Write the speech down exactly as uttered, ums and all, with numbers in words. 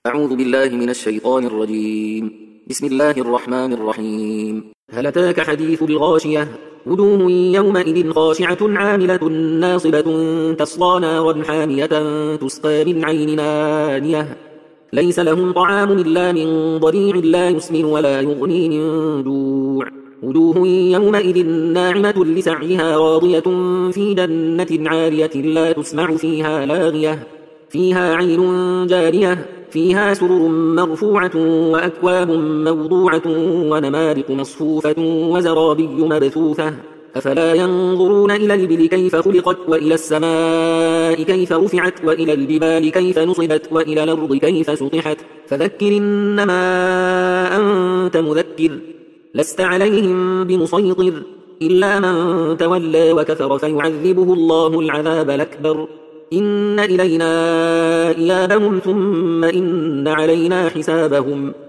أعوذ بالله من الشيطان الرجيم. بسم الله الرحمن الرحيم. هل أتاك حديث الغاشية؟ وجوه يومئذ خاشعة عاملة ناصبة تصلى نارا حامية تسقى من عين آنية ليس لهم طعام إلا من ضريع لا يسمن ولا يغني من جوع. وجوه يومئذ ناعمة لسعيها راضية في جنة عالية لا تسمع فيها لاغية فيها عين جارية فيها سرر مرفوعة وأكواب موضوعة ونمارق مصفوفة وزرابي مبثوثة أفلا ينظرون إلى الإبل كيف خلقت وإلى السماء كيف رفعت وإلى الجبال كيف نصبت وإلى الأرض كيف سطحت فذكر إنما أنت مذكر لست عليهم بمسيطر إلا من تولى وكفر فيعذبه الله العذاب الأكبر إن إلينا إيابهم ثم إن علينا حسابهم